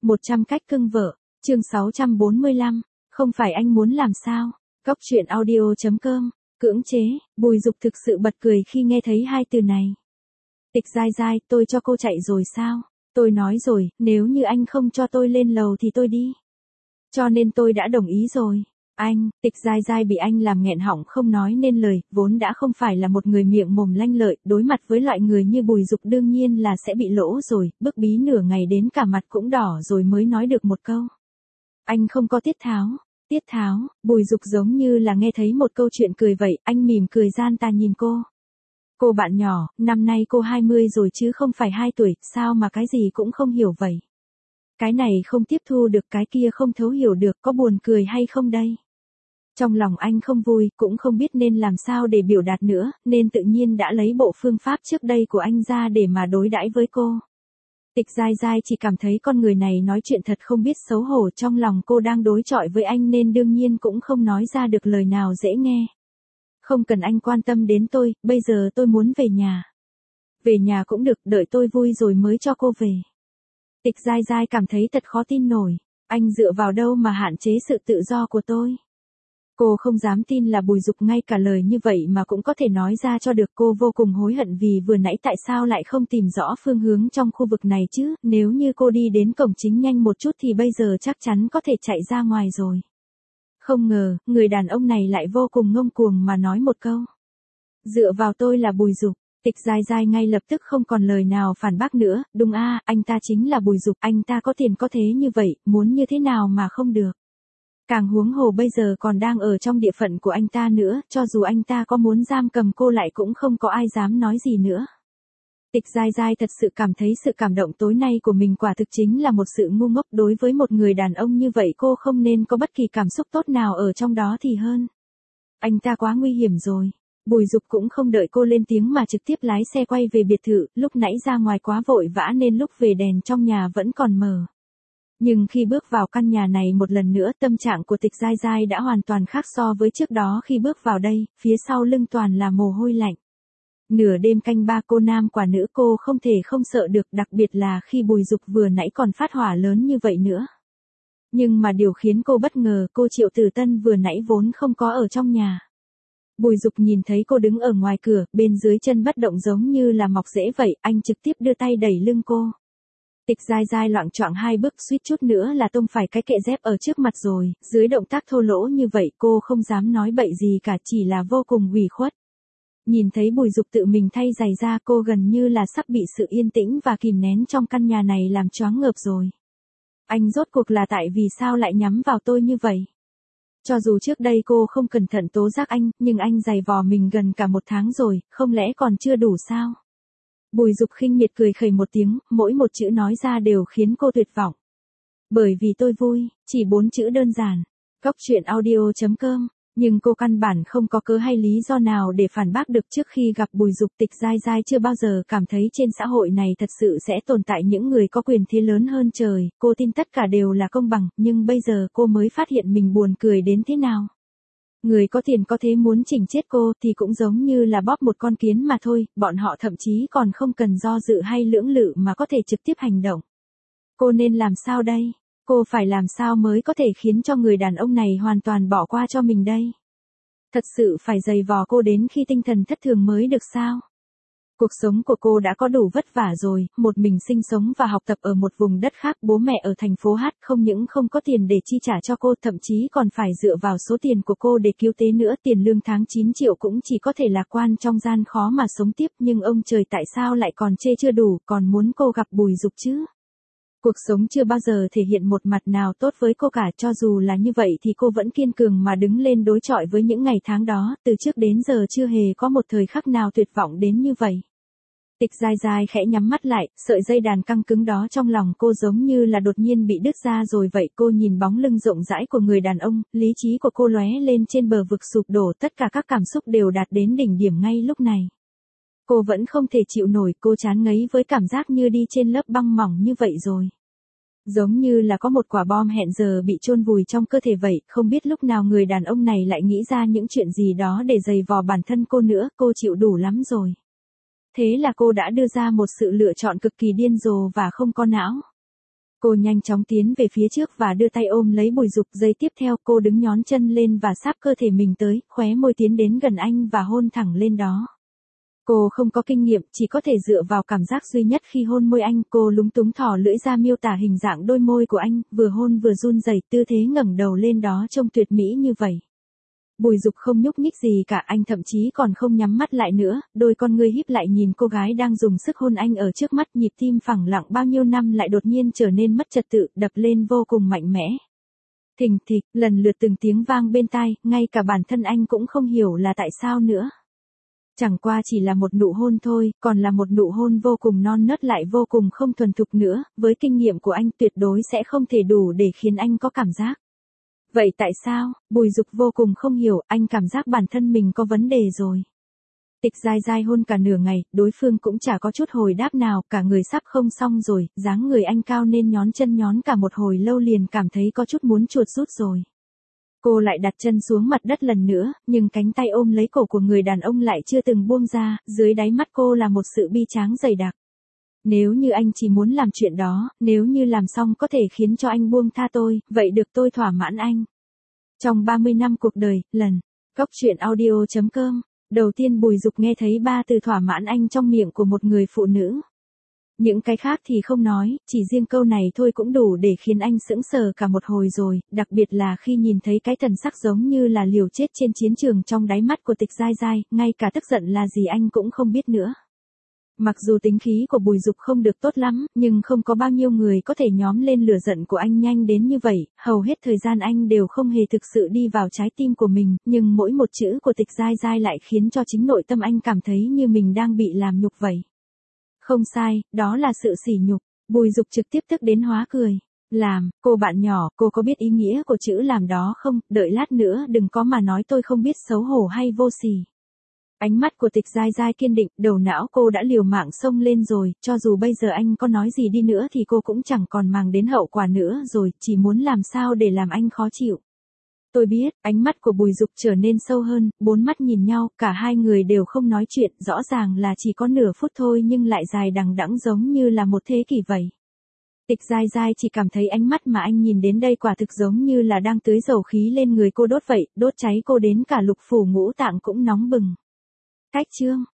100 cách cưng vợ, chương 645, không phải anh muốn làm sao? Cóc truyện audio.com, cưỡng chế, Bùi Dục thực sự bật cười khi nghe thấy hai từ này. Tịch dai dai, tôi cho cô chạy rồi sao? Tôi nói rồi, nếu như anh không cho tôi lên lầu thì tôi đi. Cho nên tôi đã đồng ý rồi. Anh, Tịch dai dai bị anh làm nghẹn họng không nói nên lời, vốn đã không phải là một người miệng mồm lanh lợi, đối mặt với loại người như Bùi Dục đương nhiên là sẽ bị lỗ rồi, bức bí nửa ngày đến cả mặt cũng đỏ rồi mới nói được một câu. Anh không có tiết tháo. Tiết tháo, Bùi Dục giống như là nghe thấy một câu chuyện cười vậy, anh mỉm cười gian tà nhìn cô. Cô bạn nhỏ, năm nay cô 20 rồi chứ không phải 2 tuổi, sao mà cái gì cũng không hiểu vậy? Cái này không tiếp thu được, cái kia không thấu hiểu được, có buồn cười hay không đây? Trong lòng anh không vui, cũng không biết nên làm sao để biểu đạt nữa, nên tự nhiên đã lấy bộ phương pháp trước đây của anh ra để mà đối đãi với cô. Tịch dai dai chỉ cảm thấy con người này nói chuyện thật không biết xấu hổ, trong lòng cô đang đối chọi với anh nên đương nhiên cũng không nói ra được lời nào dễ nghe. Không cần anh quan tâm đến tôi, bây giờ tôi muốn về nhà. Về nhà cũng được, đợi tôi vui rồi mới cho cô về. Tịch dai dai cảm thấy thật khó tin nổi, anh dựa vào đâu mà hạn chế sự tự do của tôi? Cô không dám tin là Bùi Dục ngay cả lời như vậy mà cũng có thể nói ra cho được, cô vô cùng hối hận vì vừa nãy tại sao lại không tìm rõ phương hướng trong khu vực này chứ, nếu như cô đi đến cổng chính nhanh một chút thì bây giờ chắc chắn có thể chạy ra ngoài rồi. Không ngờ, người đàn ông này lại vô cùng ngông cuồng mà nói một câu. Dựa vào tôi là Bùi Dục. Tịch dai dai ngay lập tức không còn lời nào phản bác nữa, đúng a, anh ta chính là Bùi Dục, anh ta có tiền có thế như vậy, muốn như thế nào mà không được. Càng huống hồ bây giờ còn đang ở trong địa phận của anh ta nữa, cho dù anh ta có muốn giam cầm cô lại cũng không có ai dám nói gì nữa. Tịch dai dai thật sự cảm thấy sự cảm động tối nay của mình quả thực chính là một sự ngu ngốc, đối với một người đàn ông như vậy cô không nên có bất kỳ cảm xúc tốt nào ở trong đó thì hơn. Anh ta quá nguy hiểm rồi. Bùi Dục cũng không đợi cô lên tiếng mà trực tiếp lái xe quay về biệt thự, lúc nãy ra ngoài quá vội vã nên lúc về đèn trong nhà vẫn còn mờ. Nhưng khi bước vào căn nhà này một lần nữa, tâm trạng của Tịch dai dai đã hoàn toàn khác so với trước đó khi bước vào đây, phía sau lưng toàn là mồ hôi lạnh. Nửa đêm canh ba, cô nam quả nữ, cô không thể không sợ được, đặc biệt là khi Bùi Dục vừa nãy còn phát hỏa lớn như vậy nữa. Nhưng mà điều khiến cô bất ngờ, cô Triệu Tử Tân vừa nãy vốn không có ở trong nhà. Bùi Dục nhìn thấy cô đứng ở ngoài cửa, bên dưới chân bất động giống như là mọc rễ vậy, anh trực tiếp đưa tay đẩy lưng cô. Tịch dai dai loạng choạng hai bước, suýt chút nữa là tông phải cái kệ dép ở trước mặt rồi, dưới động tác thô lỗ như vậy cô không dám nói bậy gì cả, chỉ là vô cùng ủy khuất. Nhìn thấy Bùi Dục tự mình thay giày ra, cô gần như là sắp bị sự yên tĩnh và kìm nén trong căn nhà này làm choáng ngợp rồi. Anh rốt cuộc là tại vì sao lại nhắm vào tôi như vậy? Cho dù trước đây cô không cẩn thận tố giác anh, nhưng anh giày vò mình gần cả 1 tháng rồi, không lẽ còn chưa đủ sao? Bùi Dục khinh miệt cười khẩy một tiếng, mỗi một chữ nói ra đều khiến cô tuyệt vọng. Bởi vì tôi vui, chỉ 4 chữ đơn giản. Cóc truyện audio.com, nhưng cô căn bản không có cớ hay lý do nào để phản bác được. Trước khi gặp Bùi Dục, Tịch dai dai chưa bao giờ cảm thấy trên xã hội này thật sự sẽ tồn tại những người có quyền thế lớn hơn trời, cô tin tất cả đều là công bằng, nhưng bây giờ cô mới phát hiện mình buồn cười đến thế nào. Người có tiền có thế muốn chỉnh chết cô thì cũng giống như là bóp một con kiến mà thôi, bọn họ thậm chí còn không cần do dự hay lưỡng lự mà có thể trực tiếp hành động. Cô nên làm sao đây? Cô phải làm sao mới có thể khiến cho người đàn ông này hoàn toàn bỏ qua cho mình đây? Thật sự phải giày vò cô đến khi tinh thần thất thường mới được sao? Cuộc sống của cô đã có đủ vất vả rồi, một mình sinh sống và học tập ở một vùng đất khác, bố mẹ ở thành phố Hát không những không có tiền để chi trả cho cô, thậm chí còn phải dựa vào số tiền của cô để cứu tế nữa, tiền lương tháng 9 triệu cũng chỉ có thể lạc quan trong gian khó mà sống tiếp, nhưng ông trời tại sao lại còn chê chưa đủ, còn muốn cô gặp Bùi Dục chứ? Cuộc sống chưa bao giờ thể hiện một mặt nào tốt với cô cả, cho dù là như vậy thì cô vẫn kiên cường mà đứng lên đối chọi với những ngày tháng đó, từ trước đến giờ chưa hề có một thời khắc nào tuyệt vọng đến như vậy. Tịch dai dai khẽ nhắm mắt lại, sợi dây đàn căng cứng đó trong lòng cô giống như là đột nhiên bị đứt ra rồi vậy, cô nhìn bóng lưng rộng rãi của người đàn ông, lý trí của cô lóe lên trên bờ vực sụp đổ, tất cả các cảm xúc đều đạt đến đỉnh điểm ngay lúc này. Cô vẫn không thể chịu nổi, cô chán ngấy với cảm giác như đi trên lớp băng mỏng như vậy rồi. Giống như là có một quả bom hẹn giờ bị chôn vùi trong cơ thể vậy, không biết lúc nào người đàn ông này lại nghĩ ra những chuyện gì đó để giày vò bản thân cô nữa, cô chịu đủ lắm rồi. Thế là cô đã đưa ra một sự lựa chọn cực kỳ điên rồ và không có não. Cô nhanh chóng tiến về phía trước và đưa tay ôm lấy Bùi Dục, giây tiếp theo cô đứng nhón chân lên và sáp cơ thể mình tới, khóe môi tiến đến gần anh và hôn thẳng lên đó. Cô không có kinh nghiệm, chỉ có thể dựa vào cảm giác duy nhất khi hôn môi anh. Cô lúng túng thò lưỡi ra miêu tả hình dạng đôi môi của anh, vừa hôn vừa run rẩy, tư thế ngẩng đầu lên đó trông tuyệt mỹ như vậy. Bùi Dục không nhúc nhích gì cả, anh thậm chí còn không nhắm mắt lại nữa, đôi con ngươi híp lại nhìn cô gái đang dùng sức hôn anh ở trước mắt, nhịp tim phẳng lặng bao nhiêu năm lại đột nhiên trở nên mất trật tự, đập lên vô cùng mạnh mẽ. Thình thịch, lần lượt từng tiếng vang bên tai, ngay cả bản thân anh cũng không hiểu là tại sao nữa. Chẳng qua chỉ là một nụ hôn thôi, còn là một nụ hôn vô cùng non nớt lại vô cùng không thuần thục nữa, với kinh nghiệm của anh tuyệt đối sẽ không thể đủ để khiến anh có cảm giác. Vậy tại sao? Bùi Dục vô cùng không hiểu, anh cảm giác bản thân mình có vấn đề rồi. Tịch Giai Giai hôn cả nửa ngày, đối phương cũng chả có chút hồi đáp nào, cả người sắp không xong rồi, dáng người anh cao nên nhón chân nhón cả một hồi lâu liền cảm thấy có chút muốn chuột rút rồi. Cô lại đặt chân xuống mặt đất lần nữa, nhưng cánh tay ôm lấy cổ của người đàn ông lại chưa từng buông ra, dưới đáy mắt cô là một sự bi tráng dày đặc. Nếu như anh chỉ muốn làm chuyện đó, nếu như làm xong có thể khiến cho anh buông tha tôi, vậy được, tôi thỏa mãn anh. Trong 30 năm cuộc đời, lần. Cốc truyện audio.com. Đầu tiên Bùi Dục nghe thấy 3 từ thỏa mãn anh trong miệng của một người phụ nữ. Những cái khác thì không nói, chỉ riêng câu này thôi cũng đủ để khiến anh sững sờ cả một hồi rồi, đặc biệt là khi nhìn thấy cái thần sắc giống như là liều chết trên chiến trường trong đáy mắt của Tịch Giai Giai, ngay cả tức giận là gì anh cũng không biết nữa. Mặc dù tính khí của Bùi Dục không được tốt lắm, nhưng không có bao nhiêu người có thể nhóm lên lửa giận của anh nhanh đến như vậy, hầu hết thời gian anh đều không hề thực sự đi vào trái tim của mình, nhưng mỗi một chữ của Tịch Giai Giai lại khiến cho chính nội tâm anh cảm thấy như mình đang bị làm nhục vậy. Không sai, đó là sự sỉ nhục. Bùi Dục trực tiếp tức đến hóa cười. Làm, cô bạn nhỏ, cô có biết ý nghĩa của chữ làm đó không? Đợi lát nữa đừng có mà nói tôi không biết xấu hổ hay vô sỉ. Ánh mắt của Tịch Giai Giai kiên định, đầu não cô đã liều mạng xông lên rồi, cho dù bây giờ anh có nói gì đi nữa thì cô cũng chẳng còn màng đến hậu quả nữa rồi, chỉ muốn làm sao để làm anh khó chịu. Tôi biết, ánh mắt của Bùi Dục trở nên sâu hơn, 4 mắt nhìn nhau, cả hai người đều không nói chuyện, rõ ràng là chỉ có nửa phút thôi nhưng lại dài đằng đẵng giống như là một thế kỷ vậy. Tịch Giai Giai chỉ cảm thấy ánh mắt mà anh nhìn đến đây quả thực giống như là đang tưới dầu khí lên người cô đốt vậy, đốt cháy cô đến cả lục phủ ngũ tạng cũng nóng bừng. Cách chương